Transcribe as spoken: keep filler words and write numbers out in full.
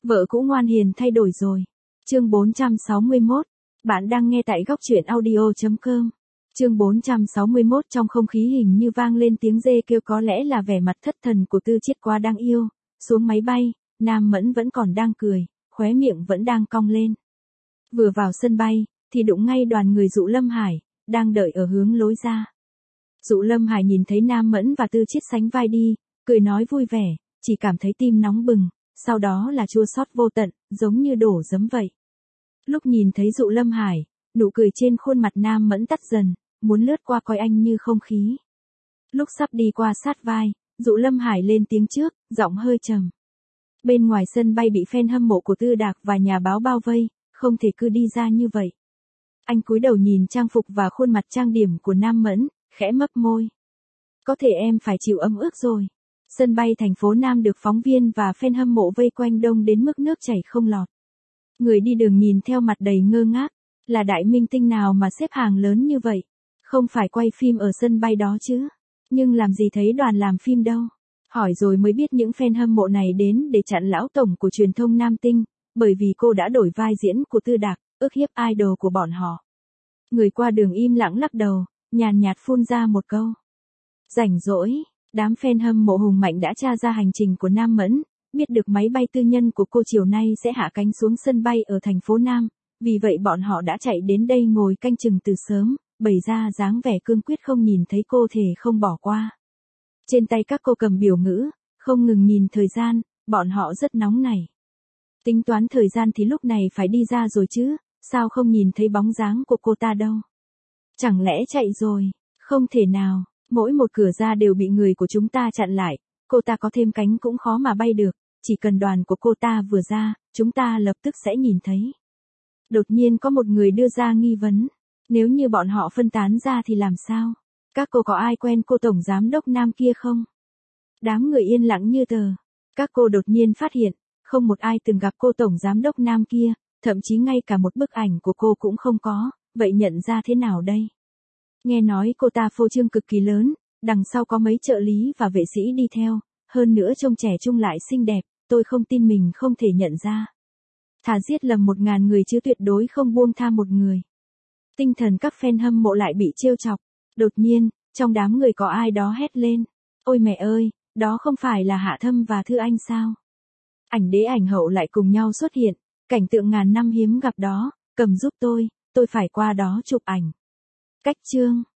Vợ cũ ngoan hiền thay đổi rồi. Chương bốn trăm sáu mươi mốt. Bạn đang nghe tại góc truyện audio chấm com. Chương bốn trăm sáu mươi mốt. Trong không khí hình như vang lên tiếng dê kêu, có lẽ là vẻ mặt thất thần của Tư Chiết quá đáng yêu. Xuống máy bay, Nam Mẫn vẫn còn đang cười, khóe miệng vẫn đang cong lên. Vừa vào sân bay, thì đụng ngay đoàn người Dụ Lâm Hải, đang đợi ở hướng lối ra. Dụ Lâm Hải nhìn thấy Nam Mẫn và Tư Chiết sánh vai đi, cười nói vui vẻ, chỉ cảm thấy tim nóng bừng, sau đó là chua xót vô tận, giống như đổ giấm vậy. Lúc nhìn thấy Dụ Lâm Hải, nụ cười trên khuôn mặt Nam Mẫn tắt dần, muốn lướt qua coi anh như không khí. Lúc sắp đi qua sát vai, Dụ Lâm Hải lên tiếng trước, giọng hơi trầm. Bên ngoài sân bay bị fan hâm mộ của Tư Đạc và nhà báo bao vây, không thể cứ đi ra như vậy. Anh cúi đầu nhìn trang phục và khuôn mặt trang điểm của Nam Mẫn, khẽ mấp môi. Có thể em phải chịu ấm ức rồi. Sân bay thành phố Nam được phóng viên và fan hâm mộ vây quanh đông đến mức nước chảy không lọt. Người đi đường nhìn theo mặt đầy ngơ ngác, là đại minh tinh nào mà xếp hàng lớn như vậy? Không phải quay phim ở sân bay đó chứ? Nhưng làm gì thấy đoàn làm phim đâu? Hỏi rồi mới biết những fan hâm mộ này đến để chặn lão tổng của truyền thông Nam Tinh, bởi vì cô đã đổi vai diễn của Tư Đạc, ức hiếp idol của bọn họ. Người qua đường im lặng lắc đầu, nhàn nhạt phun ra một câu. Rảnh rỗi. Đám fan hâm mộ hùng mạnh đã tra ra hành trình của Nam Mẫn, biết được máy bay tư nhân của cô chiều nay sẽ hạ cánh xuống sân bay ở thành phố Nam, vì vậy bọn họ đã chạy đến đây ngồi canh chừng từ sớm, bày ra dáng vẻ cương quyết không nhìn thấy cô thể không bỏ qua. Trên tay các cô cầm biểu ngữ, không ngừng nhìn thời gian, bọn họ rất nóng nảy. Tính toán thời gian thì lúc này phải đi ra rồi chứ, sao không nhìn thấy bóng dáng của cô ta đâu? Chẳng lẽ chạy rồi? Không thể nào. Mỗi một cửa ra đều bị người của chúng ta chặn lại, cô ta có thêm cánh cũng khó mà bay được, chỉ cần đoàn của cô ta vừa ra, chúng ta lập tức sẽ nhìn thấy. Đột nhiên có một người đưa ra nghi vấn, nếu như bọn họ phân tán ra thì làm sao? Các cô có ai quen cô tổng giám đốc Nam kia không? Đám người yên lặng như tờ. Các cô đột nhiên phát hiện, không một ai từng gặp cô tổng giám đốc Nam kia, thậm chí ngay cả một bức ảnh của cô cũng không có, vậy nhận ra thế nào đây? Nghe nói cô ta phô trương cực kỳ lớn, đằng sau có mấy trợ lý và vệ sĩ đi theo, hơn nữa trông trẻ trung lại xinh đẹp, tôi không tin mình không thể nhận ra. Thà giết lầm một ngàn người chứ tuyệt đối không buông tha một người. Tinh thần các fan hâm mộ lại bị trêu chọc. Đột nhiên, trong đám người có ai đó hét lên. Ôi mẹ ơi, đó không phải là Hạ Thâm và Thư Anh sao? Ảnh đế ảnh hậu lại cùng nhau xuất hiện, cảnh tượng ngàn năm hiếm gặp đó, cầm giúp tôi, tôi phải qua đó chụp ảnh. Cách chương